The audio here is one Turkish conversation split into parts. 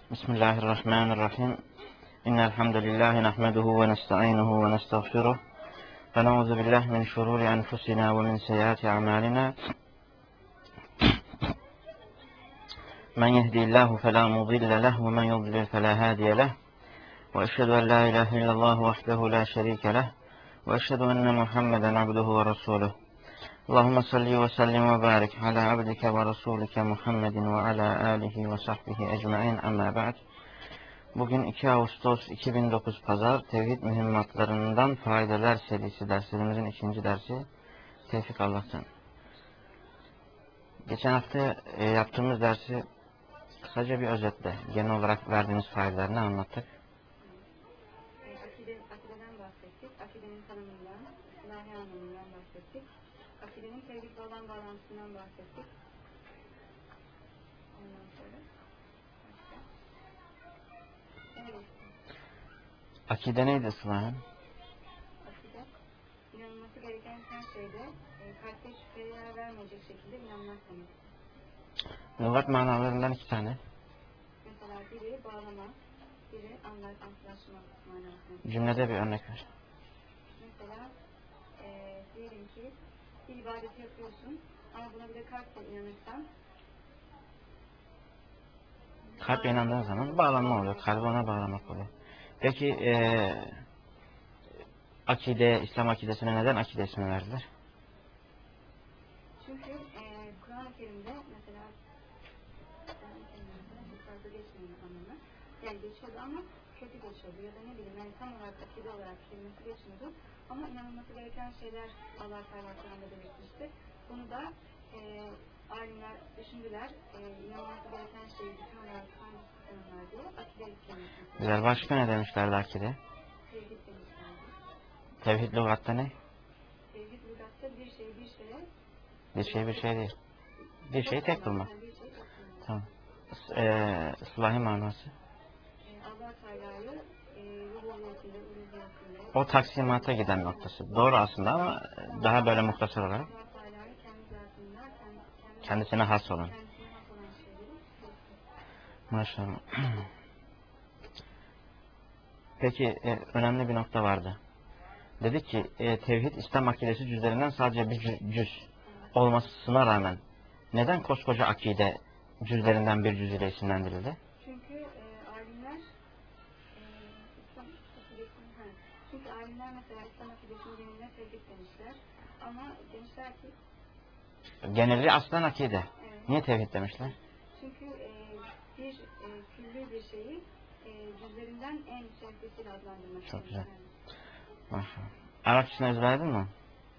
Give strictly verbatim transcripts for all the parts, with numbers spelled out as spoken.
Bismillahirrahmanirrahim. İnnel hamdelellahi nahmeduhu ve nesta'inuhu ve nestağfiruh. Ve na'udzu billahi min şururi enfusina ve min seyyiati a'malina. Men yehdihillahu fela mudille leh ve men yudlil fela hadiye leh. Ve eşhedü en la ilahe illallah vahdehu la şerike leh. Ve eşhedü enne Muhammeden abduhu ve resuluh. Allahumme salli ve sellim ve barik ala abdike ve rasulike Muhammedin ve ala alihi ve sahbihi ecmaîn. Amma ba'd. Bugün iki Ağustos iki bin dokuz Pazar Tevhid Mühimmatlarından Faydeler serisi derslerimizin ikinci dersi. Tevfik Allah'tan. Geçen hafta e, yaptığımız dersi kısaca bir özetle genel olarak verdiğimiz faydelerini anlattık. Akide, akideden bahsettik. Akidenin tanımından, ilahi anlamından bahsettik. Akidenin tevhidle olan bağlantısından bahsettik. Ondan sonra başka. Evet. Akide neydi Sıla'nın? Akide, inanılması gereken her şeyde e, kalpte şüpheye yer vermeyecek şekilde inanmak demek. Lügat manalarından iki tane. Mesela biri bağlama, biri anlar, antlaşma manasında. Cümlede bir örnek ver. Mesela e, diyelim ki bir ibadeti yapıyorsun ama buna bir de kalple inanırsan Kalple inandığın zaman bağlanma oluyor. Kalbi ona bağlamak oluyor. Peki ee, akide, İslam akidesine neden akide ismi verdiler? çünkü e, Kur'an-ı Kerim'de mesela Kur'an-ı Kerim'de yukarıda geçmiyor anlamı. Yani geçiyordu ama kötü geçiyordu ya da ne bileyim yani tam olarak akide olarak kelimesi geçmiyordu. Ama inanılması gereken şeyler Allah Teala Kur'an'da belirtmişti. Bunu da e, alimler düşündüler. E, inanılması gereken şeyi bütün olarak hangisi tanımlar diye akide kelimesi. Güzel. Başka ne demişlerdi akide? Tevhid demişlerdi. Tevhid lügatta ne? Tevhid lügatta bir şey bir şeye Bir şey bir şey değil. Bir şey tek bulmak. yani bir şey tek bulmak. Tamam. Ee, ıslahi manası. E, Allah Teala'yı e, rububiyetiyle, uluhiyetiyle O taksimata giden noktası. Doğru aslında ama daha böyle muhtasar olarak. Allah Teala'yı kendi zatında, kendi, kendi Kendisine has olan. kendisine has olan şeyleri Maşallah. Peki e, önemli bir nokta vardı. Dedi ki e, tevhid İslam akidesi cüzlerinden sadece bir cüz, cüz olmasına rağmen neden koskoca akide cüzlerinden bir cüz ile isimlendirildi? çünkü e, alimler e, İslam akidesini ha, çünkü alimler mesela İslam akidesinin geneline tevhid demişler ama demişler ki Geneli aslen akide. evet, Niye tevhid demişler? çünkü e, bir e, külli bir şeyi e, cüzlerinden en şereflisiyle adlandırmak Çok güzel. yani. Maşallah. Arapçasını ezberledin mi?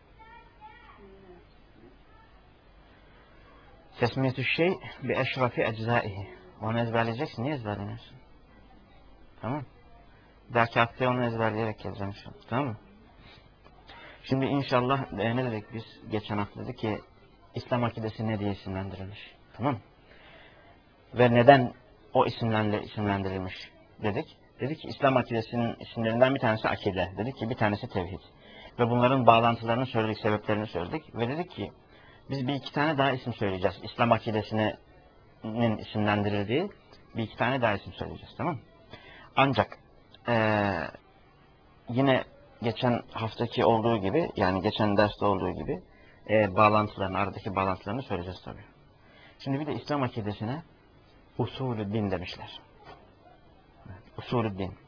Tesmiyetü şey bi eşrafi eczaihi. Onu ezberleyeceksin. Niye ezberlemiyorsun? Tamam. Dahaki haftaya onu ezberleyerek geleceğim inşallah. Tamam mı? Şimdi inşallah e, ne dedik biz? Geçen hafta dedik ki İslam akidesi ne diye isimlendirilmiş. Tamam mı? Ve neden o isimlerle isimlendirilmiş dedik. Dedik ki İslam akidesinin isimlerinden bir tanesi akide. Dedik ki bir tanesi tevhid. Ve bunların bağlantılarını söyledik, sebeplerini söyledik. Ve dedik ki biz bir iki tane daha isim söyleyeceğiz. İslam akidesinin isimlendirildiği bir iki tane daha isim söyleyeceğiz. Tamam mı? Ancak ee, yine geçen haftaki olduğu gibi, yani geçen derste olduğu gibi e, bağlantılarını, aradaki bağlantılarını söyleyeceğiz tabii. Şimdi bir de İslam akidesine usulü din demişler. Usulü din.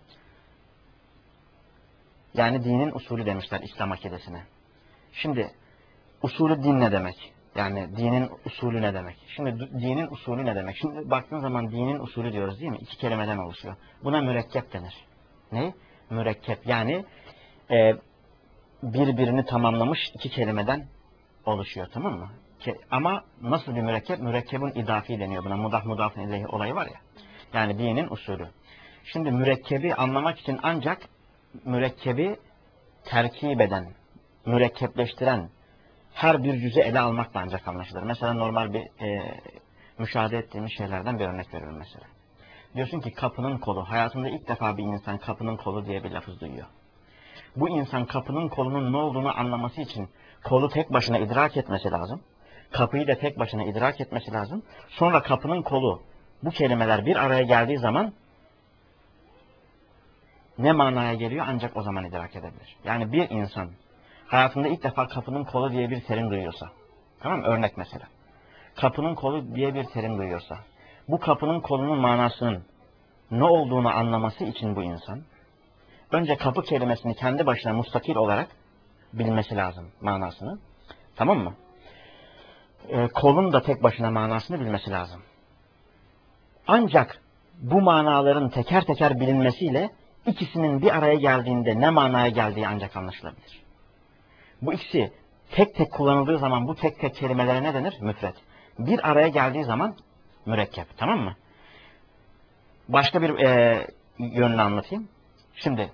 Yani dinin usulü demişler İslam akidesine. Şimdi usulü din ne demek? Yani dinin usulü ne demek? Şimdi dinin usulü ne demek? Şimdi baktığın zaman dinin usulü diyoruz değil mi? İki kelimeden oluşuyor. Buna mürekkep denir. Ne? Mürekkep. Yani e, birbirini tamamlamış iki kelimeden oluşuyor, tamam mı? Ke ama nasıl bir mürekkep? Mürekkebun idafi deniyor buna. Mudah mudafın ileyhi olayı var ya. Yani dinin usulü. Şimdi mürekkebi anlamak için ancak mürekkebi terkip eden, mürekkepleştiren her bir cüzü ele almakla ancak anlaşılır. Mesela normal bir e, müşahede ettiğimiz şeylerden bir örnek veriyorum mesela. Diyorsun ki kapının kolu. Hayatında ilk defa bir insan kapının kolu diye bir lafız duyuyor. Bu insan kapının kolunun ne olduğunu anlaması için kolu tek başına idrak etmesi lazım. Kapıyı da tek başına idrak etmesi lazım. Sonra kapının kolu bu kelimeler bir araya geldiği zaman ne manaya geliyor ancak o zaman idrak edebilir. Yani bir insan hayatında ilk defa kapının kolu diye bir terim duyuyorsa, tamam mı? Örnek mesela. Kapının kolu diye bir terim duyuyorsa, bu kapının kolunun manasının ne olduğunu anlaması için bu insan, önce kapı kelimesini kendi başına mustakil olarak bilmesi lazım manasını. Tamam mı? E, kolun da tek başına manasını bilmesi lazım. Ancak bu manaların teker teker bilinmesiyle ikisinin bir araya geldiğinde ne manaya geldiği ancak anlaşılabilir. Bu ikisi tek tek kullanıldığı zaman bu tek tek kelimelere ne denir? Müfret. Bir araya geldiği zaman mürekkep. Tamam mı? Başka bir e, yönünü anlatayım. Şimdi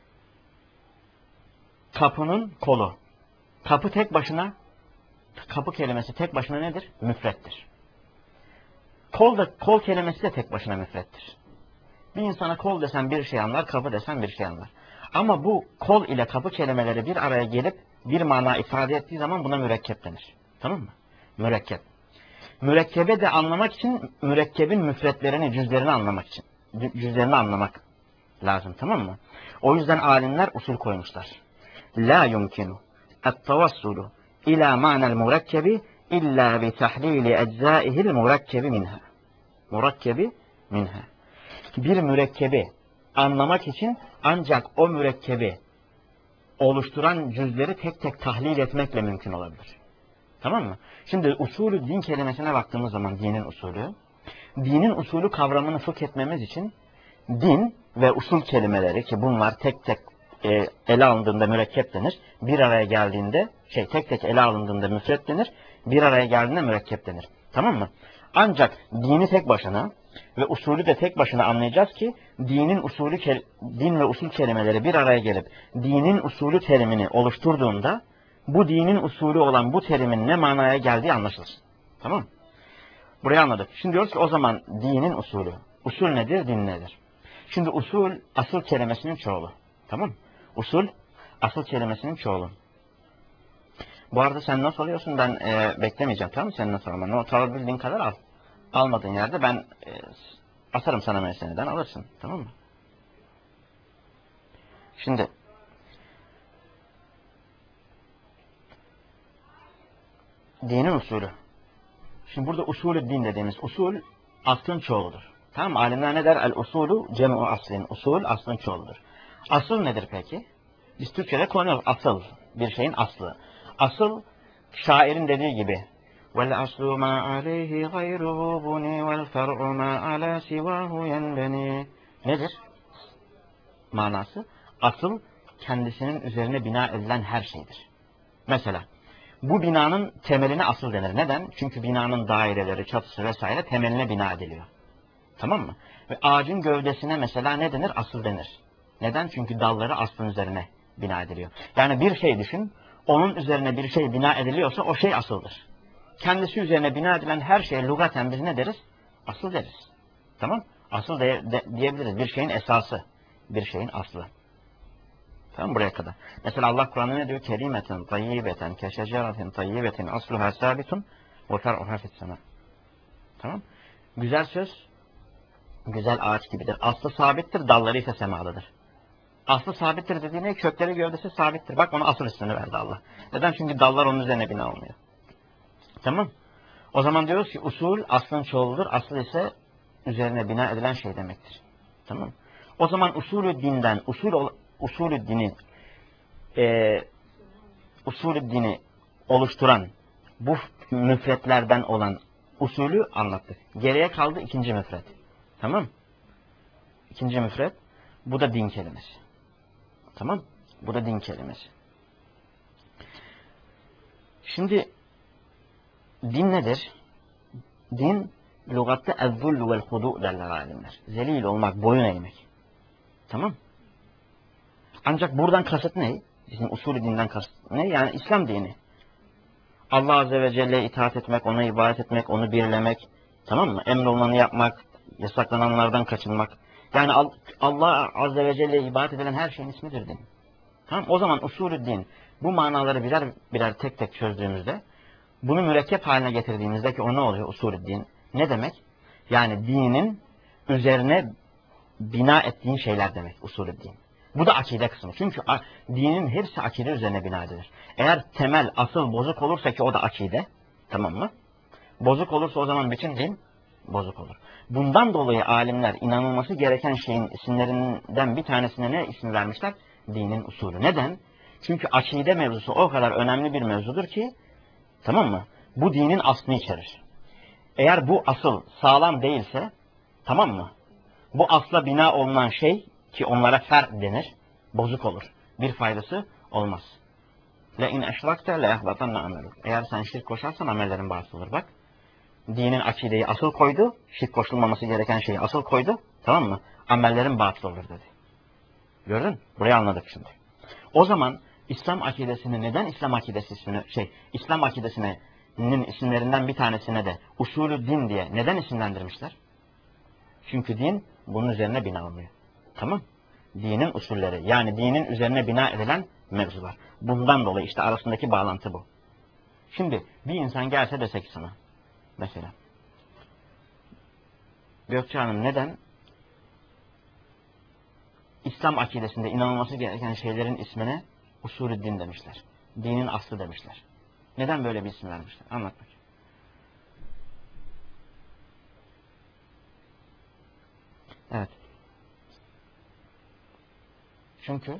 kapının kolu. Kapı tek başına, kapı kelimesi tek başına nedir? Müfrettir. Kol da, kol kelimesi de tek başına müfrettir. Bir insana kol desen bir şey anlar, kapı desen bir şey anlar. Ama bu kol ile kapı kelimeleri bir araya gelip bir mana ifade ettiği zaman buna mürekkep denir. Tamam mı? Mürekkep. Mürekkebe de anlamak için mürekkebin müfretlerini, cüzlerini anlamak için. Cüzlerini anlamak lazım. Tamam mı? O yüzden alimler usul koymuşlar. La yumkinu et-tavassulu ila ma'nel murekkebi illa bi tahlili eczâihil murekkebi minha. Murekkebi minha. Bir mürekkebi anlamak için ancak o mürekkebi oluşturan cüzleri tek tek tahlil etmekle mümkün olabilir. Tamam mı? Şimdi usulü din kelimesine baktığımız zaman dinin usulü, dinin usulü kavramını fıkh etmemiz için din ve usul kelimeleri ki bunlar tek tek e, ele alındığında mürekkep denir, bir araya geldiğinde şey tek tek ele alındığında müfret denir, bir araya geldiğinde mürekkep denir. Tamam mı? Ancak dini tek başına ve usulü de tek başına anlayacağız ki dinin usulü din ve usul kelimeleri bir araya gelip dinin usulü terimini oluşturduğunda bu dinin usulü olan bu terimin ne manaya geldiği anlaşılır. Tamam mı? Burayı anladık. Şimdi diyoruz ki o zaman dinin usulü. Usul nedir? Din nedir? Şimdi usul asıl kelimesinin çoğulu. Tamam mı? Usul asıl kelimesinin çoğulu. Bu arada sen not alıyorsun, ben e, beklemeyeceğim. Tamam mı? Senin not alman. Not alabildiğin kadar al. Almadığın yerde ben e, atarım sana meseleden, alırsın. Tamam mı? Şimdi dinin usulü. Şimdi burada usulü din dediğimiz usul aslın çoğuludur. Tamam mı? Alimler ne der? El usulü cem'u aslin. Usul aslın çoğuludur. Asıl nedir peki? Biz Türkçe'de kullanıyoruz. Asıl. Bir şeyin aslı. Asıl şairin dediği gibi وَالْأَصْلُ مَا عَلَيْهِ غَيْرُهُ بُنِي وَالْفَرْعُ مَا عَلَى سِوَاهُ يَنْبَنِي. Nedir? Manası asıl kendisinin üzerine bina edilen her şeydir. Mesela bu binanın temeline asıl denir. Neden? Çünkü binanın daireleri, çatısı vesaire temeline bina ediliyor. Tamam mı? Ve ağacın gövdesine mesela ne denir? Asıl denir. Neden? Çünkü dalları aslın üzerine bina ediliyor. Yani bir şey düşün, onun üzerine bir şey bina ediliyorsa o şey asıldır. Kendisi üzerine bina edilen her şeye lugaten biz ne deriz? Asıl deriz. Tamam? Asıl de, de, diyebiliriz. Bir şeyin esası. Bir şeyin aslı. Tamam, buraya kadar. Mesela Allah Kur'an'da ne diyor? Kelimeten tayyibeten keşeceratin tayyibetin asluha sabitun ve fer'uha fissema. Tamam? Güzel söz güzel ağaç gibidir. Aslı sabittir, dalları ise semadadır. Aslı sabittir dediğine kökleri gövdesi sabittir. Bak ona asıl ismini verdi Allah. Neden? Çünkü dallar onun üzerine bina olmuyor. Tamam? O zaman diyoruz ki usul aslın çoğuludur. Asıl ise üzerine bina edilen şey demektir. Tamam? O zaman usulü dinden, usul usulü dini e, usulü dini oluşturan bu müfretlerden olan usulü anlattık. Geriye kaldı ikinci müfret. Tamam? İkinci müfret. Bu da din kelimesi. Tamam? Bu da din kelimesi. Şimdi din nedir? Din lügatte ezzullu vel hudu derler alimler. Zelil olmak, boyun eğmek. Tamam? Ancak buradan kasıt ne? Bizim usulü dinden kasıt ne? Yani İslam dini. Allah Azze ve Celle'ye itaat etmek, ona ibadet etmek, onu birlemek. Tamam mı? Emrolunanı yapmak, yasaklananlardan kaçınmak. Yani Allah Azze ve Celle'ye ibadet edilen her şeyin ismidir din. Tamam? O zaman usulü din, bu manaları birer birer tek tek çözdüğümüzde, bunu mürekkep haline getirdiğimizde ki o ne oluyor usulü din? Ne demek? Yani dinin üzerine bina ettiğin şeyler demek usulü din. Bu da akide kısmı. Çünkü dinin hepsi akide üzerine bina edilir. Eğer temel, asıl bozuk olursa ki o da akide, tamam mı? Bozuk olursa o zaman bütün din bozuk olur. Bundan dolayı alimler inanılması gereken şeyin isimlerinden bir tanesine ne isim vermişler? Dinin usulü. Neden? Çünkü akide mevzusu o kadar önemli bir mevzudur ki, tamam mı? Bu dinin aslını içerir. Eğer bu asıl sağlam değilse, tamam mı? Bu asla bina olunan şey ki onlara fer denir, bozuk olur. Bir faydası olmaz. Le in eşrakte le yahbatanna ameluk. Eğer sen şirk koşarsan amellerin batılır. Bak. Dinin akideyi asıl koydu, şirk koşulmaması gereken şeyi asıl koydu, tamam mı? Amellerin batıl olur dedi. Gördün? Burayı anladık şimdi. O zaman İslam akidesini neden İslam akidesi ismini, şey, İslam akidesinin isimlerinden bir tanesine de usulü din diye neden isimlendirmişler? Çünkü din bunun üzerine bina olmuyor. Tamam? Dinin usulleri, yani dinin üzerine bina edilen mevzular. Bundan dolayı işte arasındaki bağlantı bu. Şimdi bir insan gelse desek sana, mesela, Gökçe Hanım neden İslam akidesinde inanılması gereken şeylerin ismine usulü din demişler? Dinin aslı demişler. Neden böyle bir isim vermişler? Anlat bakayım. Evet. Çünkü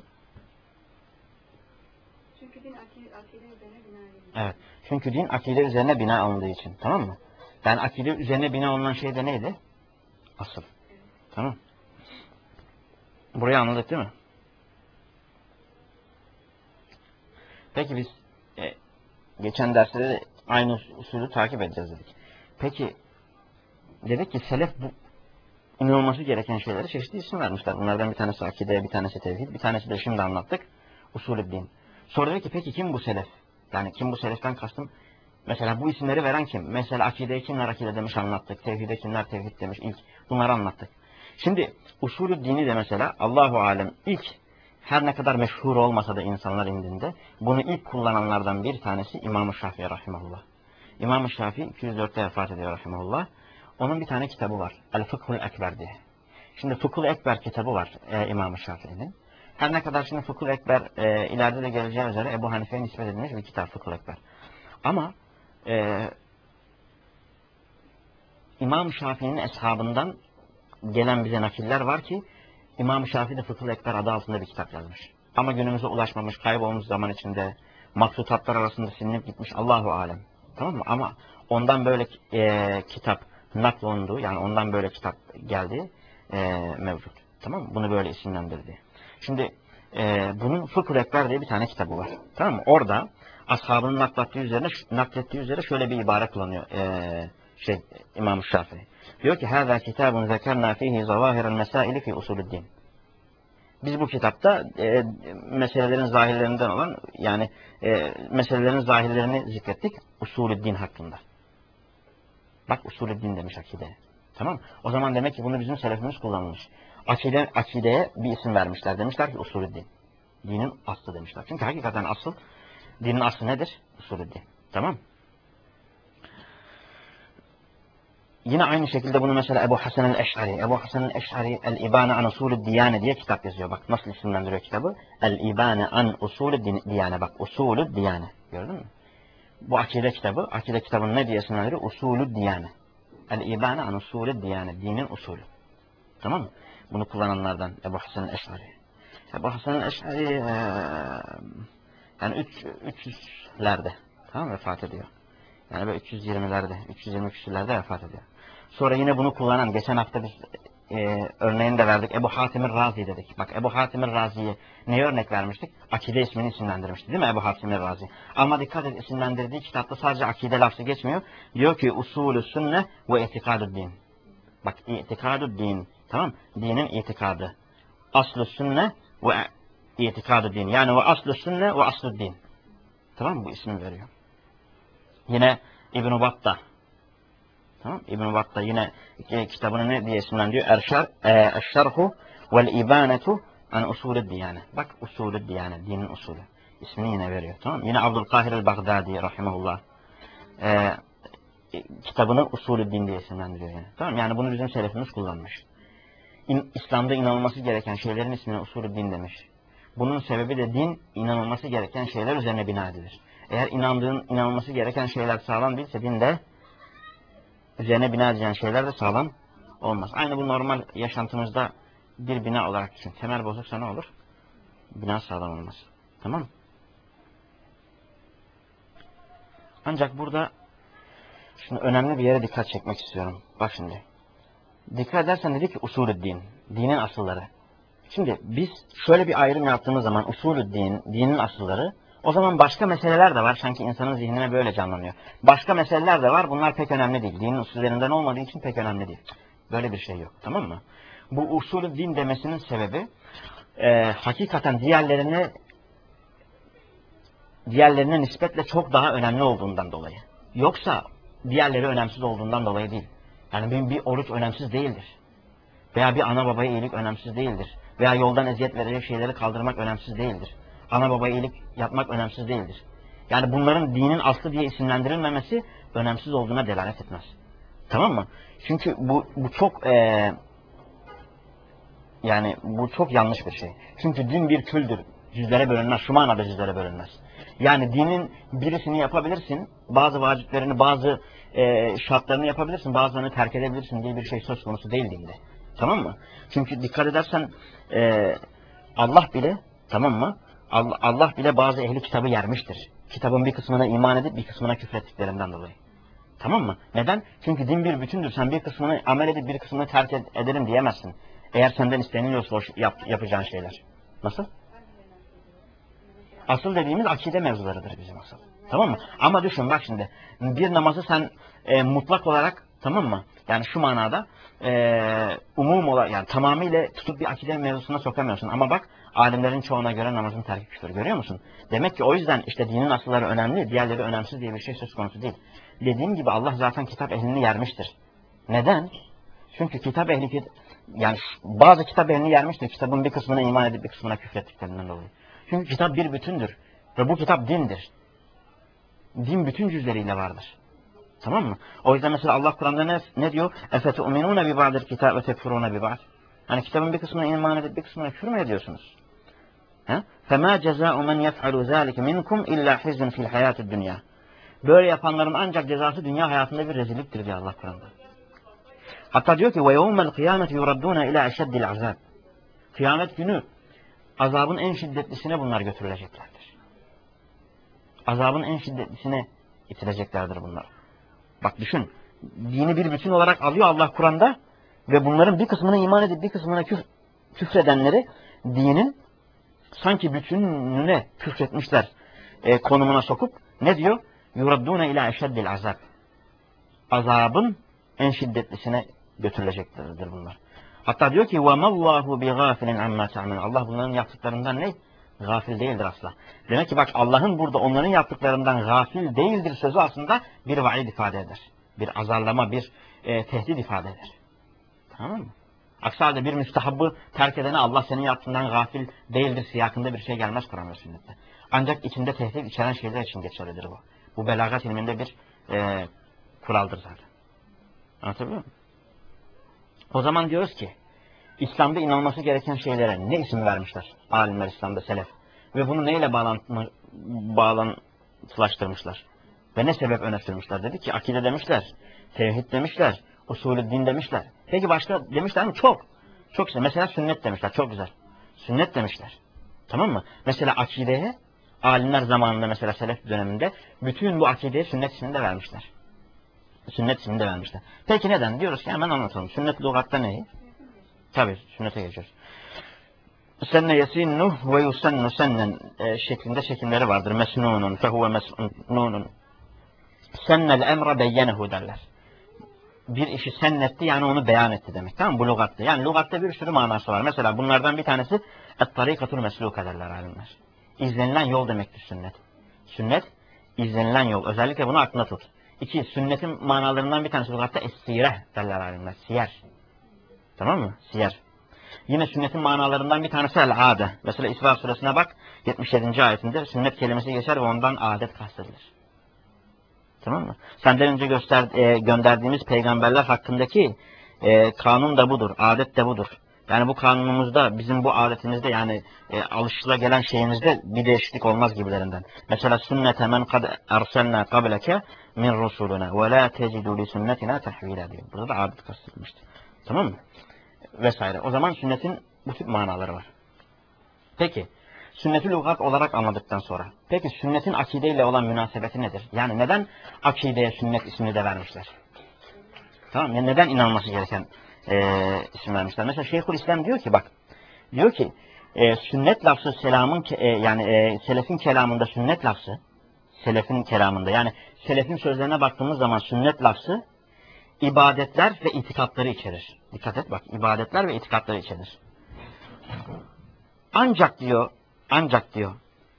Çünkü din akide, akide üzerine bina edilmiş. Evet. Çünkü din akide üzerine bina alındığı için. Tamam mı? Yani akide üzerine bina olunan şey de neydi? Asıl. Evet. Tamam. Burayı anladık değil mi? Peki biz e, geçen derste de aynı usulü takip edeceğiz dedik. Peki dedik ki selef bu inanılması gereken şeylere çeşitli isim vermişler. Bunlardan bir tanesi akide, bir tanesi tevhid, bir tanesi de şimdi anlattık. Usulü din. Sonra dedi ki peki kim bu selef? Yani kim bu seleften kastım? Mesela bu isimleri veren kim? Mesela akideye kimler akide demiş anlattık. Tevhide kimler tevhid demiş ilk. Bunları anlattık. Şimdi usulü dini de mesela Allahu alem ilk her ne kadar meşhur olmasa da insanlar indinde bunu ilk kullananlardan bir tanesi İmam-ı Şafii rahimahullah. İmam-ı Şafii iki yüz dörtte vefat ediyor rahimahullah. Onun bir tane kitabı var. El-Fıkhul Ekber diye. Şimdi Fıkhul Ekber kitabı var e, İmam-ı Şafii'nin. Her ne kadar şimdi Fıkhul Ekber e, ileride de geleceği üzere Ebu Hanife'ye nispet edilmiş bir kitap Fıkhul Ekber. Ama e, İmam Şafii'nin eshabından gelen bize nakiller var ki İmam Şafii de Fıkhul Ekber adı altında bir kitap yazmış. Ama günümüze ulaşmamış, kaybolmuş zaman içinde maksutatlar arasında silinip gitmiş Allahu alem. Tamam mı? Ama ondan böyle e, kitap naklonduğu, yani ondan böyle kitap geldiği e, mevcut. Tamam mı? Bunu böyle isimlendirdi. Şimdi e, bunun Fıkhul Ekber diye bir tane kitabı var. Tamam mı? Orada ashabının naklettiği üzerine, naklettiği üzere şöyle bir ibare kullanıyor e, şey İmam Şafii. Diyor ki hâzâ kitâbun zekerna fîhî zavâhirel mesâili fî usulü'd-din. Biz bu kitapta e, meselelerin zahirlerinden olan, yani e, meselelerin zahirlerini zikrettik usulü-din hakkında. Bak usulü-din demiş akide. Tamam. O zaman demek ki bunu bizim selefimiz kullanmış. Akide, akideye bir isim vermişler. Demişler ki usulü-din. Dinin aslı demişler. Çünkü hakikaten asıl, dinin aslı nedir? Usulü-din. Tamam. Yine aynı şekilde bunu mesela Ebu Hasan el-Eş'ari, Ebu Hasan el-Eş'ari El-İbane an usulü diyane diye kitap yazıyor. Bak nasıl isimlendiriyor kitabı? El-İbane an usulü diyane. Bak usulü diyane. Gördün mü? Bu akide kitabı. Akide kitabının ne diye isimlendiriyor? Usulü diyane. El-İbane an usulü diyane. Dinin usulü. Tamam mı? Bunu kullananlardan Ebu Hasan el-Eş'ari. Ebu Hasan el-Eş'ari ee, yani üç yüzlerde tamam mı? Vefat ediyor. Yani böyle üç yüz yirmilerde, üç yüz yirmi küsürlerde vefat ediyor. Sonra yine bunu kullanan, geçen hafta biz e, örneğini de verdik. Ebu Hatim el-Razi dedik. Bak Ebu Hatim el-Razi'ye neye örnek vermiştik? Akide ismini isimlendirmişti değil mi Ebu Hatim el-Razi? Ama dikkat et, isimlendirdiği kitapta sadece akide lafzı geçmiyor. Diyor ki usulü sünne ve itikadü din. Bak itikadü din. Tamam. Dinin itikadı. Aslı sünne ve itikadü din. Yani ve aslı sünne ve aslı din. Tamam mı? Bu ismi veriyor. Yine İbn-i Battah. Tamam. İbn-i Battah yine e, kitabını ne diye isimlendiriyor? Erşar, e, Eşşerhu vel İbanetu an usulü diyane. Bak usulü diyane. Dinin usulü. İsmini yine veriyor. Tamam. Yine Abdülkahir el-Baghdadi rahimahullah. E, e, kitabını usulü din diye isimlendiriyor yani. Tamam mı? Yani bunu bizim selefimiz kullanmış. İn, İslam'da inanılması gereken şeylerin ismine usulü din demiş. Bunun sebebi de din inanılması gereken şeyler üzerine bina edilir. Eğer inandığın inanılması gereken şeyler sağlam değilse din de üzerine bina edilen şeyler de sağlam olmaz. Aynı bu normal yaşantımızda bir bina olarak düşün. Temel bozuksa ne olur? Bina sağlam olmaz. Tamam mı? Ancak burada şimdi önemli bir yere dikkat çekmek istiyorum. Bak şimdi. Dikkat edersen dedik ki usulü din. Dinin asılları. Şimdi biz şöyle bir ayrım yaptığımız zaman usulü din, dinin asılları, o zaman başka meseleler de var. Sanki insanın zihnine böyle canlanıyor. Başka meseleler de var. Bunlar pek önemli değil. Dinin usullerinden olmadığı için pek önemli değil. Böyle bir şey yok. Tamam mı? Bu usulü din demesinin sebebi e, hakikaten diğerlerine diğerlerine nispetle çok daha önemli olduğundan dolayı. Yoksa diğerleri önemsiz olduğundan dolayı değil. Yani bir, bir oruç önemsiz değildir. Veya bir ana babaya iyilik önemsiz değildir. Veya yoldan eziyet verecek şeyleri kaldırmak önemsiz değildir. Ana babaya iyilik yapmak önemsiz değildir. Yani bunların dinin aslı diye isimlendirilmemesi önemsiz olduğuna delalet etmez. Tamam mı? Çünkü bu, bu çok ee, yani bu çok yanlış bir şey. Çünkü din bir küldür. Cüzlere bölünmez. Şu manada cüzlere bölünmez. Yani dinin birisini yapabilirsin. Bazı vaciplerini, bazı e, şartlarını yapabilirsin. Bazılarını terk edebilirsin diye bir şey söz konusu değil dinde. Tamam mı? Çünkü dikkat edersen e, Allah bile, tamam mı? Allah, Allah bile bazı ehli kitabı yermiştir. Kitabın bir kısmına iman edip bir kısmına küfrettiklerinden dolayı. Tamam mı? Neden? Çünkü din bir bütündür. Sen bir kısmını amel edip bir kısmını terk ed ederim diyemezsin. Eğer senden isteniliyorsa yap, yapacağın şeyler. Nasıl? Asıl dediğimiz akide mevzularıdır bizim asıl. Tamam mı? Ama düşün bak şimdi. Bir namazı sen e, mutlak olarak, tamam mı? Yani şu manada e, umum olarak, yani tamamıyla tutup bir akide mevzusuna sokamıyorsun. Ama bak alimlerin çoğuna göre namazın terki küfür. Görüyor musun? Demek ki o yüzden işte dinin asılları önemli, diğerleri önemsiz diye bir şey söz konusu değil. Dediğim gibi Allah zaten kitap ehlini yermiştir. Neden? Çünkü kitap ehli, yani bazı kitap ehlini yermiştir. Kitabın bir kısmına iman edip bir kısmına küfrettiklerinden dolayı. Çünkü kitap bir bütündür. Ve bu kitap dindir. Din bütün cüzleriyle vardır. Tamam mı? O yüzden mesela Allah Kur'an'da ne, ne diyor? اَفَتُؤْمِنُونَ بِبَعْدِ الْكِتَابِ وَتَكْفُرُونَ بِبَعْدِ. Hani kitabın bir kısmına iman edip bir kısmına küfür mü ediyorsunuz? فَمَا جَزَاءُ مَنْ يَفْعَلُ ذَٰلِكَ مِنْكُمْ اِلَّا حِزْنٌ فِي الْحَيَاةِ الدُّنْيَا. Böyle yapanların ancak cezası dünya hayatında bir rezilliktir diyor Allah Kur'an'da. Hatta diyor ki وَيَوْمَ الْقِيَامَةِ يُرَدُّونَ اِلَى اَشَدِّ الْعَذَابِ. Kıyamet günü azabın en şiddetlisine bunlar götürüleceklerdir. Azabın en şiddetlisine itileceklerdir bunlar. Bak düşün. Dini bir bütün olarak alıyor Allah Kur'an'da ve bunların bir kısmına iman edip bir kısmına küf küfredenleri dinin sanki bütününe küfretmişler e, konumuna sokup ne diyor? Yuraddune ila eşeddil azab. Azabın en şiddetlisine götürüleceklerdir bunlar. Hatta diyor ki وَمَا اللّٰهُ بِغَافِلٍ عَمَّا تَعْمَلُونَ. Allah bunların yaptıklarından ne? Gafil değildir asla. Demek ki bak Allah'ın burada onların yaptıklarından gafil değildir sözü aslında bir vaid ifade eder. Bir azarlama, bir e, tehdit ifade eder. Tamam mı? Aksi halde bir müstehabbı terk edene Allah senin yaptığından gafil değildir siyakında bir şey gelmez Kur'an ve sünnette. Ancak içinde tehdit içeren şeyler için geçerlidir bu. Bu belagat ilminde bir e, kuraldır zaten. Anlatabiliyor muyum? O zaman diyoruz ki İslam'da inanılması gereken şeylere ne isim vermişler alimler İslam'da selef ve bunu neyle bağlantılaştırmışlar ve ne sebep öne sürmüşler? Dedi ki akide demişler, tevhid demişler, usulü din demişler. Peki başka demişler mi? Çok. Çok güzel. Mesela sünnet demişler. Çok güzel. Sünnet demişler. Tamam mı? Mesela akideye alimler zamanında mesela selef döneminde bütün bu akideye sünnet ismini de vermişler. Sünnet ismini de vermişler. Peki neden? Diyoruz ki hemen anlatalım. Sünnet lügatta neyi? Tabii sünnete geçiyoruz. Senne yesinnu ve yusennu sennen e, şeklinde şekilleri vardır. Mesnunun fehuve mesnunun. Sennel emre beyyenehu derler. Bir işi sennetti yani onu beyan etti demek. Tamam mı? Bu lügatta. Yani lügatta bir sürü manası var. Mesela bunlardan bir tanesi et-tarikatul mesluka derler alimler. İzlenilen yol demektir sünnet. Sünnet izlenilen yol. Özellikle bunu aklına tut. İki, sünnetin manalarından bir tanesi lügatta es-sireh derler alimler. Siyer. Tamam mı? Siyer. Yine sünnetin manalarından bir tanesi el-ade. Mesela İsra suresine bak. yetmiş yedinci ayetinde sünnet kelimesi geçer ve ondan adet kastedilir. Tamam mı? Senden önce göster, e, gönderdiğimiz peygamberler hakkındaki e, kanun da budur, adet de budur. Yani bu kanunumuzda, bizim bu adetimizde, yani e, alışıla şeyimizde bir değişiklik olmaz gibilerinden. Mesela sünnete men kad erselna kableke min rusuluna ve la tecidu li sünnetina tahvila diyor. Burada da adet kastedilmiştir. Tamam mı? Vesaire. O zaman sünnetin bu tip manaları var. Peki, sünneti lügat olarak anladıktan sonra, peki sünnetin akideyle olan münasebeti nedir? Yani neden akideye sünnet ismini de vermişler? Tamam, yani neden inanması gereken e, isim vermişler? Mesela Şeyhülislam diyor ki, bak, diyor ki, e, sünnet lafzı selamın, e, yani e, selefin kelamında sünnet lafzı, selefin kelamında, yani selefin sözlerine baktığımız zaman sünnet lafzı, ibadetler ve itikatları içerir. Dikkat et bak, ibadetler ve itikatları içerir. Ancak diyor, ancak diyor,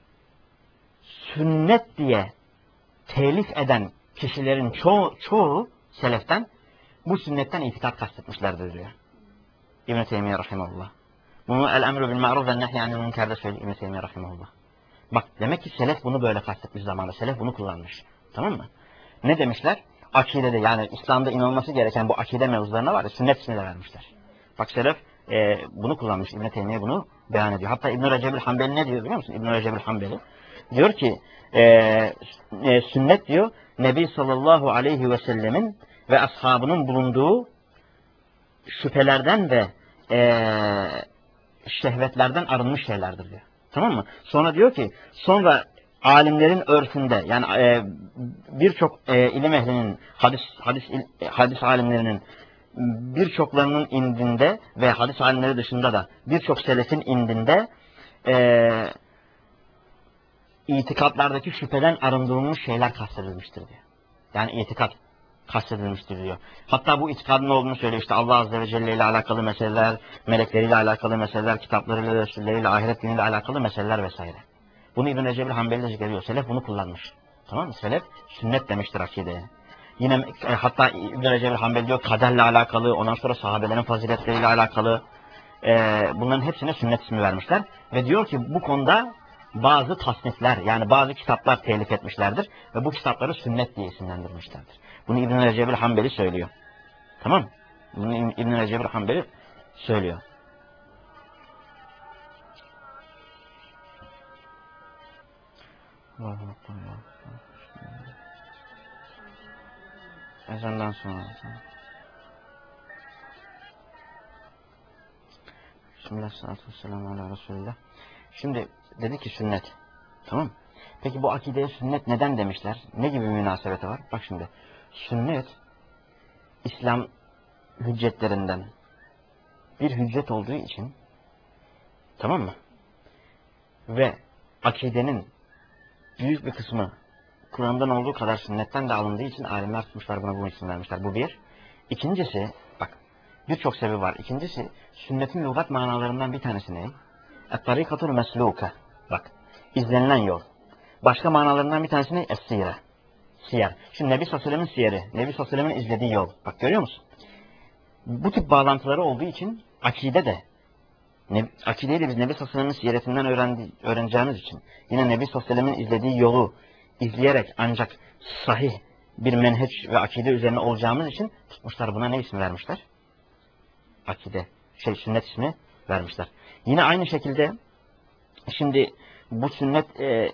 sünnet diye telif eden kişilerin çoğu, çoğu seleften bu sünnetten itikat kastetmişlerdir diyor. İbn-i Teymiye Rahimahullah. Bunu el-emru bil ma'ruf ve nehy anil münker'de söylüyor İbn-i Teymiye Rahimahullah. Bak, demek ki selef bunu böyle kastetmiş zamanında. Selef bunu kullanmış. Tamam mı? Ne demişler? Akidede, yani İslam'da inanılması gereken bu akide mevzularına var ya, sünnet ismini de vermişler. Bak, selef e, bunu kullanmış. İbn-i Teymiye bunu beyan ediyor. Hatta İbn-i Recep el-Hanbeli ne diyor biliyor musun? İbn-i Recep el-Hanbeli diyor ki e, e, sünnet diyor, Nebi sallallahu aleyhi ve sellemin ve ashabının bulunduğu şüphelerden ve e, şehvetlerden arınmış şeylerdir diyor. Tamam mı? Sonra diyor ki, sonra alimlerin örfünde, yani e, birçok e, ilim ehlinin, hadis hadis il, hadis alimlerinin birçoklarının indinde ve hadis alimleri dışında da birçok selefin indinde e, itikatlardaki şüpheden arındırılmış şeyler kastedilmiştir diyor. Yani itikat kastedilmiştir diyor. Hatta bu itikadın olduğunu söylüyor. İşte Allah Azze ve Celle ile alakalı meseleler, melekleriyle alakalı meseleler, kitaplarıyla, resulleriyle, ahiret diniyle alakalı meseleler vesaire. Bunu İbn-i Recep el-Hanbeli de zikrediyor. Selef bunu kullanmış. Tamam mı? Selef sünnet demiştir akideye. Yine e, hatta İbn-i Recep el-Hanbeli diyor kaderle alakalı, ondan sonra sahabelerin faziletleriyle alakalı e, bunların hepsine sünnet ismi vermişler. Ve diyor ki bu konuda bazı tasnifler, yani bazı kitaplar telif etmişlerdir ve bu kitapları sünnet diye isimlendirmişlerdir. Bunu İbn-i Recep el-Hanbeli söylüyor. Tamam. Bunu İbn-i Recep el-Hanbeli söylüyor. Ezandan sonra. Bismillahirrahmanirrahim. Şimdi dedi ki sünnet. Tamam. Peki bu akideye sünnet neden demişler? Ne gibi bir münasebeti var? Bak şimdi. Sünnet İslam hüccetlerinden bir hüccet olduğu için, tamam mı? Ve akidenin büyük bir kısmı Kur'an'dan olduğu kadar sünnetten de alındığı için alimler tutmuşlar, buna bu isim vermişler. Bu bir. İkincisi, bak birçok sebebi var. İkincisi, sünnetin lügat manalarından bir tanesi ne? Et-tarikatul mesluka. Bak, izlenilen yol. Başka manalarından bir tanesi ne? Es-sire. Siyer. Şimdi Nebi sallallahu aleyhi ve sellem'in siyeri, Nebi sallallahu aleyhi ve sellem'in izlediği yol. Bak, görüyor musun? Bu tip bağlantıları olduğu için akide de, ne, akideyi de biz Nebi sallallahu aleyhi ve sellem'in siyeretinden öğrendi, öğreneceğimiz için, yine Nebi sallallahu aleyhi ve sellem'in izlediği yolu izleyerek ancak sahih bir menheç ve akide üzerine olacağımız için tutmuşlar, buna ne isim vermişler? Akide, şey sünnet ismi vermişler. Yine aynı şekilde şimdi bu sünnet e,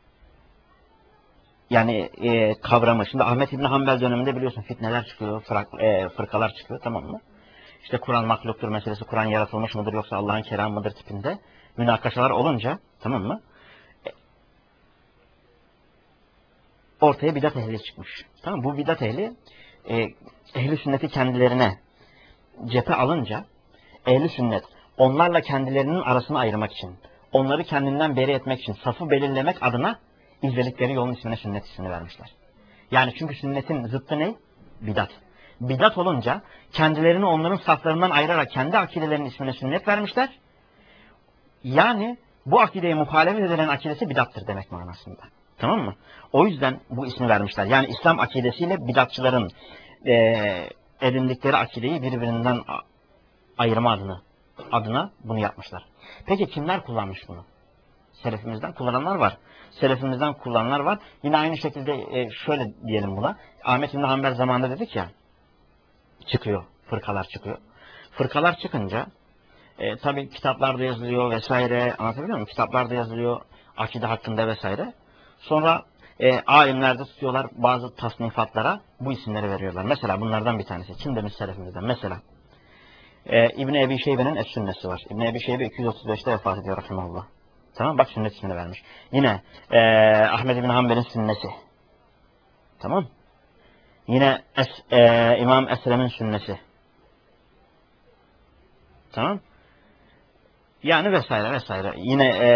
yani e, kavramı, şimdi Ahmet İbni Hanbel döneminde biliyorsun fitneler çıkıyor, fırak, e, fırkalar çıkıyor, tamam mı? İşte Kur'an mahluktur meselesi, Kur'an yaratılmış mıdır yoksa Allah'ın kelamı mıdır tipinde münakaşalar olunca, tamam mı? E, ortaya bidat ehli çıkmış. Tamam, bu bidat ehli e, ehli sünneti kendilerine cephe alınca ehli sünnet onlarla kendilerinin arasını ayırmak için, onları kendinden beri etmek için, safı belirlemek adına izledikleri yolun ismine sünnet ismini vermişler. Yani çünkü sünnetin zıttı ne? Bidat. Bidat olunca kendilerini onların saflarından ayırarak kendi akidelerinin ismine sünnet vermişler. Yani bu akideye muhalefet edilen akidesi bidattır demek manasında. Tamam mı? O yüzden bu ismi vermişler. Yani İslam akidesiyle bidatçıların e, edindikleri akideyi birbirinden ayırma adına, adına bunu yapmışlar. Peki kimler kullanmış bunu? Selefimizden kullananlar var. Selefimizden kullananlar var. Yine aynı şekilde e, şöyle diyelim buna. Ahmet İbn Hanbel zamanında dedik ya, çıkıyor, fırkalar çıkıyor. Fırkalar çıkınca e, tabii kitaplarda yazılıyor vesaire, anlatabiliyor muyum? Kitaplarda yazılıyor akide hakkında vesaire. Sonra e, alimler de tutuyorlar bazı tasnifatlara bu isimleri veriyorlar. Mesela bunlardan bir tanesi. Kim demiş selefimizden? Mesela e, İbn-i Ebi Şeybe'nin Es-Sünnesi var. İbn-i Ebi Şeybe iki yüz otuz beşte vefat ediyor rahimahullah. Tamam, bak sünnet ismini vermiş. Yine e, Ahmed İbn Hanbel'in Sünnesi. Tamam. Yine es, e, İmam Esrem'in Sünnesi. Tamam. Yani vesaire vesaire. Yine e,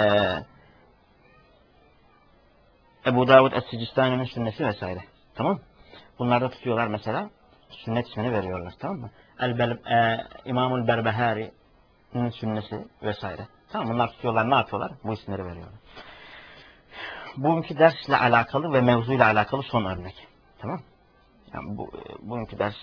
Ebu Davud Es-Sicistani'nin Sünnesi vesaire. Tamam. Bunlar da tutuyorlar mesela. Sünnet ismini veriyorlar. Tamam mı? El e, İmamul Berbehari'nin Sünnesi vesaire. Tamam, bunlar tutuyorlar, ne yapıyorlar? Bu isimleri veriyorlar. Bugünkü dersle alakalı ve mevzuyla alakalı son örnek. Tamam. Yani bu bugünkü ders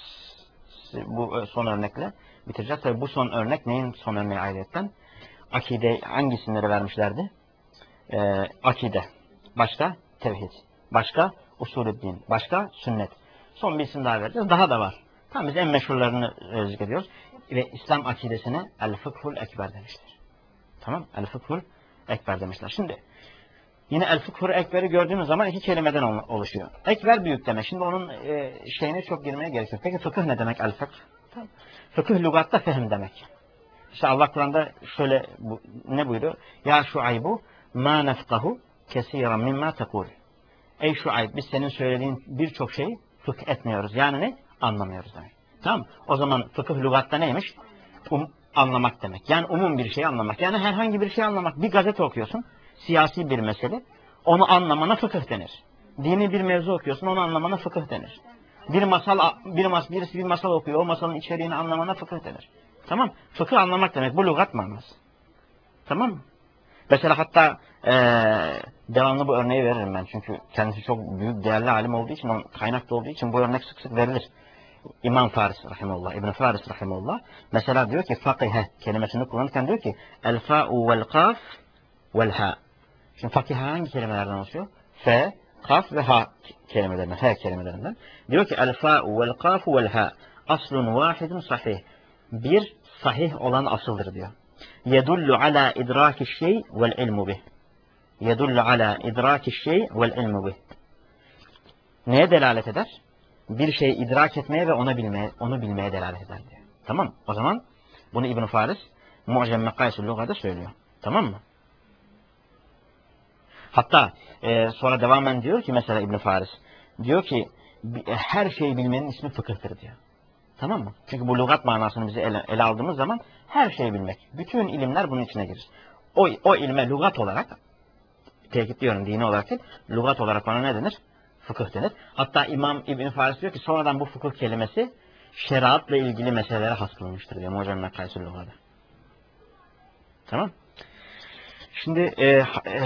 bu son örnekle bitireceğiz. Tabii bu son örnek neyin son örneği ayrıyetten? Akide hangi isimleri vermişlerdi? Ee, akide. Başka tevhid. Başka usulüddin. Başka sünnet. Son bir isim daha vereceğiz. Daha da var. Tamam, biz en meşhurlarını zikrediyoruz. Ve İslam akidesine el-fıkhul ekber demişler. Tamam, el-fıkhul ekber demişler. Şimdi yine el-fıkhul ekberi gördüğünüz zaman iki kelimeden oluşuyor. Ekber büyük demek. Şimdi onun e, şeyine çok girmeye gerek yok. Peki fıkıh ne demek el-fıkh? Tamam. Fıkıh lügatta fehim demek. İşte Allah Kur'an'da şöyle bu, ne buyuruyor? Ya Şuaybu ma nefkahu kesiran mimma tekul. Ey Şuayb, biz senin söylediğin birçok şeyi fıkh etmiyoruz. Yani ne? Anlamıyoruz demek. Tamam. O zaman fıkıh lügatta neymiş? Um, anlamak demek. Yani umum bir şeyi anlamak. Yani herhangi bir şey anlamak. Bir gazete okuyorsun. Siyasi bir mesele. Onu anlamana fıkıh denir. Dini bir mevzu okuyorsun. Onu anlamana fıkıh denir. Bir masal, bir mas, birisi bir masal okuyor. O masalın içeriğini anlamana fıkıh denir. Tamam. Fıkıh anlamak demek. Bu lügat manası. Tamam mı? Mesela hatta ee, devamlı bu örneği veririm ben. Çünkü kendisi çok büyük, değerli alim olduğu için, onun kaynaklı olduğu için bu örnek sık sık verilir. İmam Faris rahimullah, İbn Faris rahimullah mesela diyor ki fakihe kelimesini kullanırken diyor ki el fa'u vel kaf vel ha. Şimdi fakihe hangi kelimelerden oluşuyor? F, kaf ve ha kelimelerinden, ha kelimelerinden. Diyor ki el fa'u vel kafu vel ha aslun vahidun sahih. Bir sahih olan asıldır diyor. Yedullu ala idraki şey vel ilmu bih. Yedullu ala idraki şey vel ilmu bih. Neye delalet eder? Bir şeyi idrak etmeye ve onu bilmeye, onu bilmeye delalet eder diyor. Tamam. O zaman bunu İbn Faris Mu'cem Mekâis-ül Lugâ'da söylüyor. Tamam mı? Hatta e, sonra devamen diyor ki mesela İbn Faris diyor ki her şeyi bilmenin ismi fıkıhtır diyor. Tamam mı? Çünkü bu lügat manasını bize ele, ele aldığımız zaman her şeyi bilmek. Bütün ilimler bunun içine girer. O, o ilme lügat olarak, tekitliyorum dini olarak değil, lügat olarak ona ne denir? Fıkıh denir. Hatta İmam İbn Faris diyor ki sonradan bu fıkıh kelimesi şeriatla ilgili meselelere has kılınmıştır diyor. Mu'cem Mekâis-ül Lugâ'da. Tamam. Şimdi e, e,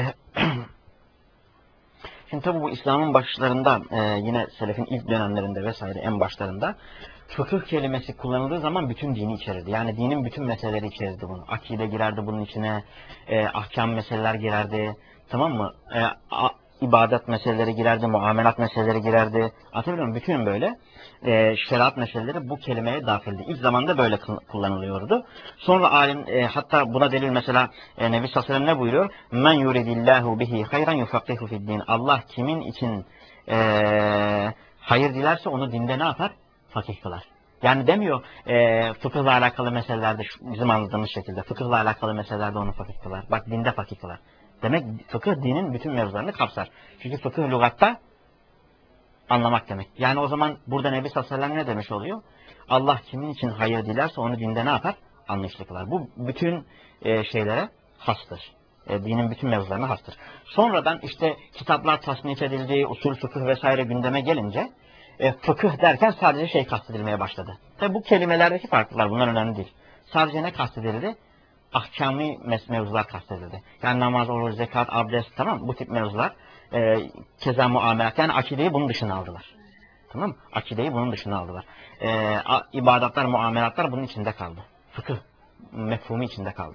şimdi tabi bu İslam'ın başlarında e, yine selefin ilk dönemlerinde vesaire en başlarında fıkıh kelimesi kullanıldığı zaman bütün dini içerirdi. Yani dinin bütün meseleleri içerirdi bunu. Akide girerdi bunun içine, e, ahkam meseleler girerdi. Tamam mı? E, a, ibadet meseleleri girerdi, muamelat meseleleri girerdi. Anlatabiliyor muyum? Bütün böyle e, şeriat meseleleri bu kelimeye dahildi. İlk zamanda böyle kullanılıyordu. Sonra alim e, hatta buna delil mesela e, Nebi sallallahu aleyhi ve sellem ne buyuruyor? Men yuridillahu bihi hayran yufakkihu fi'd-din. Allah kimin için e, hayır dilerse onu dinde ne yapar? Fakih kılar. Yani demiyor e, fıkıhla alakalı meselelerde bizim anladığımız şekilde fıkıhla alakalı meselelerde onu fakih kılar. Bak dinde fakih kılar. Demek fıkıh dinin bütün mevzularını kapsar. Çünkü fıkıh lügatta anlamak demek. Yani o zaman burada Nebi sallallahu aleyhi ve sellem ne demiş oluyor? Allah kimin için hayır dilerse onu dinde ne yapar? Anlayışlı kılar. Bu bütün e, şeylere hastır. E, dinin bütün mevzularına hastır. Sonradan işte kitaplar tasnif edildi, usul fıkıh vesaire gündeme gelince e, fıkıh derken sadece şey kastedilmeye başladı. Tabi bu kelimelerdeki farklılar bunlar önemli değil. Sadece ne kastedildi? Ahkami mevzular kastedildi. Yani namaz, oruç, zekat, abdest, tamam mı? Bu tip mevzular. E, keza muamelat. Yani akideyi bunun dışına aldılar. Tamam mı? Akideyi bunun dışına aldılar. E, ibadatlar, muamelatlar bunun içinde kaldı. Fıkıh mefhumu içinde kaldı.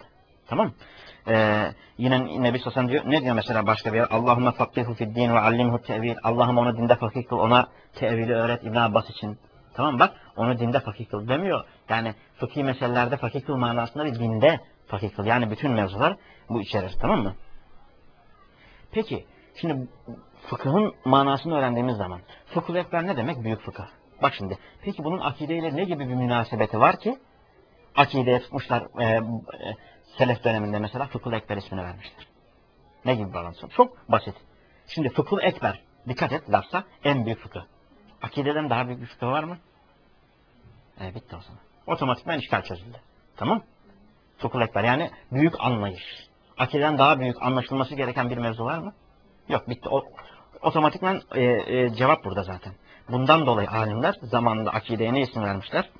Tamam. Ee, yine Nebi Sosan diyor, ne diyor mesela başka bir yer? Allahümme fakkihu fiddin ve allimhu tevil. Allah'ım onu dinde fakih kıl, ona tevili öğret İbn Abbas için. Tamam bak, onu dinde fakih kıl demiyor. Yani fıkhi meselelerde fakih kıl manasında bir dinde fakih kıl. Yani bütün mevzular bu içerir. Tamam mı? Peki, şimdi fıkıhın manasını öğrendiğimiz zaman, fıkıh ekber ne demek? Büyük fıkıh. Bak şimdi, peki bunun akideyle ne gibi bir münasebeti var ki? Akideye tutmuşlar, e, e, Selef döneminde mesela fıkıh ekber ismini vermişler. Ne gibi bağlantısı? Çok basit. Şimdi fıkıh ekber, dikkat et lafza, en büyük fıkıh. Akideden daha büyük bir fıkıh var mı? E, bitti o zaman. Otomatikman işgal çözüldü. Tamam? Fıkıh ekber yani büyük anlayış. Akideden daha büyük anlaşılması gereken bir mevzu var mı? Yok, bitti. O, otomatikman e, e, cevap burada zaten. Bundan dolayı alimler zamanında akideye ne isim vermişler?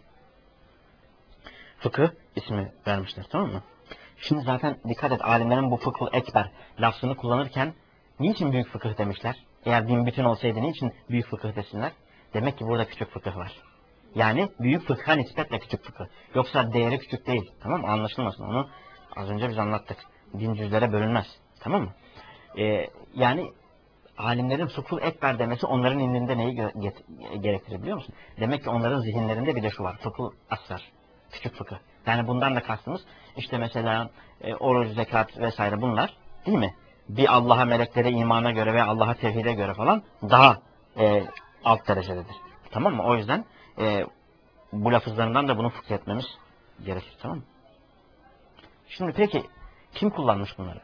Fıkıh ismi vermişler, tamam mı? Şimdi zaten dikkat et, alimlerin bu fıkıh ekber lafzını kullanırken niçin büyük fıkıh demişler? Eğer din bütün olsaydı niçin büyük fıkıh desinler? Demek ki burada küçük fıkıh var. Yani büyük fıkha nispetle küçük fıkıh. Yoksa değeri küçük değil. Tamam mı? Anlaşılmasın. Onu az önce biz anlattık. Din cüzlere bölünmez. Tamam mı? Ee, yani alimlerin fıkıh ekber demesi onların indinde neyi gerektirir biliyor musun? Demek ki onların zihinlerinde bir de şu var. Fıkıh asgar. Küçük fıkıh. Yani bundan da kastımız işte mesela e, oruç, zekat vesaire bunlar değil mi? Bir Allah'a, meleklere, imana göre ve Allah'a tevhide göre falan daha e, alt derecededir. Tamam mı? O yüzden e, bu lafızlarından da bunu fıkh etmemiz gerekir. Tamam mı? Şimdi peki kim kullanmış bunları?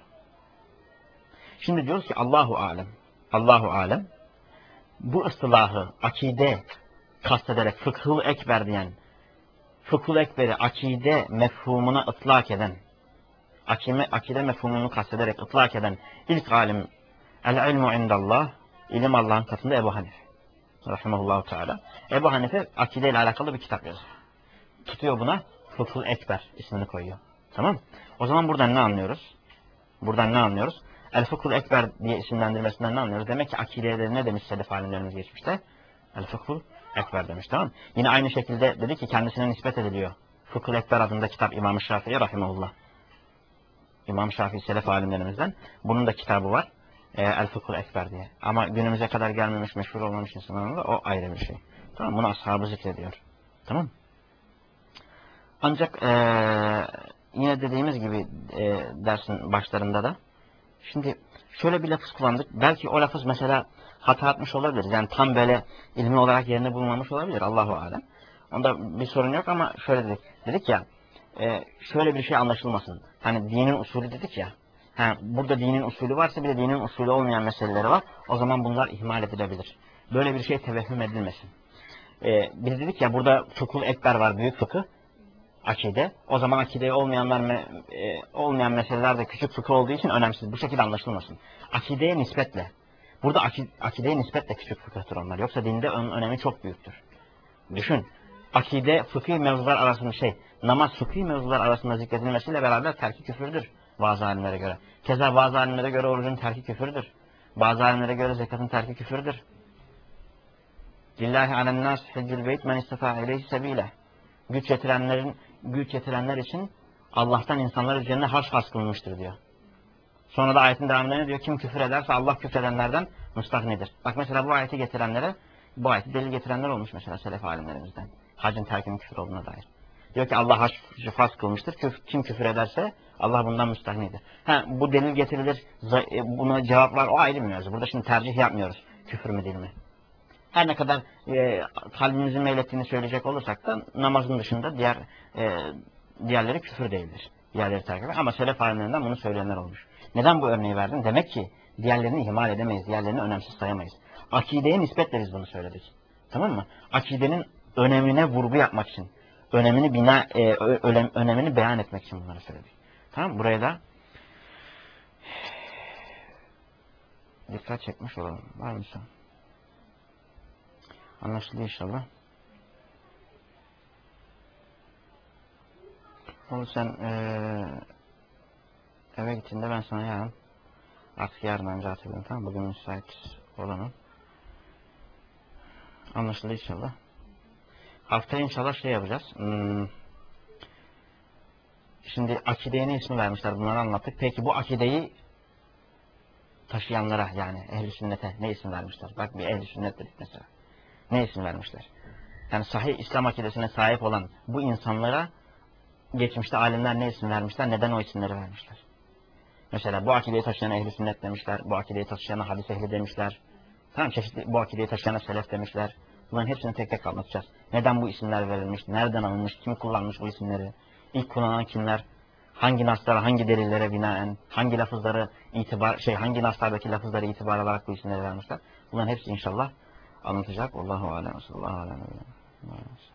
Şimdi diyoruz ki Allahu alem. Allahu alem bu ıstılahı akide kastederek fıkhul ekber diyen, fıkhul ekberi akide mefhumuna ıtlak eden, akime, akide mefhumunu kastederek ıtlak eden ilk alim el ilmu indallah, ilim Allah'ın katında Ebu Hanife rahimahullahu teala. Ebu Hanife akide ile alakalı bir kitap yazıyor. Tutuyor buna fıkhul ekber ismini koyuyor. Tamam. O zaman buradan ne anlıyoruz? Buradan ne anlıyoruz? El fıkhul ekber diye isimlendirmesinden ne anlıyoruz? Demek ki akideleri ne demiş selef alimlerimiz geçmişte? El fıkhul ekber demiş, tamam. Yine aynı şekilde dedi ki kendisine nispet ediliyor. Fıkhul ekber adında kitap İmam-ı Şafii rahimahullah. İmam Şafii selef alimlerimizden. Bunun da kitabı var. E, El fıkhul ekber diye. Ama günümüze kadar gelmemiş, meşhur olmamış insanların da o ayrı bir şey. Tamam, bunu ashabı zikrediyor. Tamam. Ancak e, yine dediğimiz gibi e, dersin başlarında da şimdi şöyle bir lafız kullandık. Belki o lafız mesela hata atmış olabilir. Yani tam böyle ilmi olarak yerini bulmamış olabilir. Allahu alem. Onda bir sorun yok ama şöyle dedik. Dedik ya e, şöyle bir şey anlaşılmasın. Hani dinin usulü dedik ya. Ha, burada dinin usulü varsa bir de dinin usulü olmayan meseleleri var. O zaman bunlar ihmal edilebilir. Böyle bir şey tevehhüm edilmesin. E, biz dedik ya burada fıkhul ekber var, büyük fıkıh. Akide. O zaman akide olmayanlar me, e, olmayan meseleler de küçük fıkıh olduğu için önemsiz. Bu şekilde anlaşılmasın. Akideye nispetle. Burada akide, akideye nispetle küçük fıkıhtır onlar. Yoksa dinde onun önemi çok büyüktür. Düşün. Akide fıkhi mevzular arasında şey, namaz fıkhi mevzular arasında zikredilmesiyle beraber terki küfürdür bazı alimlere göre. Keza bazı alimlere göre orucun terki küfürdür. Bazı alimlere göre zekatın terki küfürdür. Lillahi alennâs hiccil beyt men istefâ ileyhi sebîle. Güç yetirenlerin güç yetirenler için Allah'tan insanlar üzerine harç farz kılınmıştır diyor. Sonra da ayetin devamında ne diyor? Kim küfür ederse Allah küfredenlerden müstahnidir. Bak mesela bu ayeti getirenlere, bu ayeti delil getirenler olmuş mesela selef alimlerimizden. Hacın terkinin küfür olduğuna dair. Diyor ki Allah hac farz kılmıştır. Kim küfür ederse Allah bundan müstahnidir. Ha, bu delil getirilir, buna cevaplar o ayrı bir mevzu. Burada şimdi tercih yapmıyoruz. Küfür mü değil mi? Her ne kadar e, kalbimizin meylettiğini söyleyecek olursak da namazın dışında diğer e, diğerleri küfür değildir. Diğerleri terk eder. Ama selef alimlerinden bunu söyleyenler olmuş. Neden bu örneği verdim? Demek ki diğerlerini ihmal edemeyiz. Diğerlerini önemsiz sayamayız. Akideye nispetle biz bunu söyledik. Tamam mı? Akidenin önemine vurgu yapmak için, önemini bina, e, ö, önemini beyan etmek için bunları söyledik. Tamam mı? Buraya da dikkat çekmiş olalım. Var mı son? Anlaşıldı inşallah. Onu sen ee, eve gittiğinde ben sana yarın artık yarın önce hatırlıyorum, tamam mı? Bugün müsait olanım. Anlaşıldı inşallah. Haftaya inşallah şey yapacağız. Hmm, Şimdi akideye ne ismi vermişler, bunları anlattık. Peki bu akideyi taşıyanlara, yani ehl-i sünnete ne isim vermişler? Bak bir ehl-i sünnet dedik mesela. Ne isim vermişler? Yani sahih İslam akidesine sahip olan bu insanlara geçmişte alimler ne isim vermişler? Neden o isimleri vermişler? Mesela bu akideyi taşıyan ehl-i sünnet demişler. Bu akideyi taşıyana hadis ehli demişler. Tamam, çeşitli bu akideyi taşıyana selef demişler. Bunların hepsini tek tek anlatacağız. Neden bu isimler verilmiş? Nereden alınmış? Kim kullanmış bu isimleri? İlk kullanan kimler? Hangi naslara, hangi delillere binaen, hangi lafızları itibar, şey hangi naslardaki lafızları itibar alarak bu isimleri vermişler? Bunların hepsi inşallah anlatacak. Allahu alem. Sallallahu aleyhi ve sellem.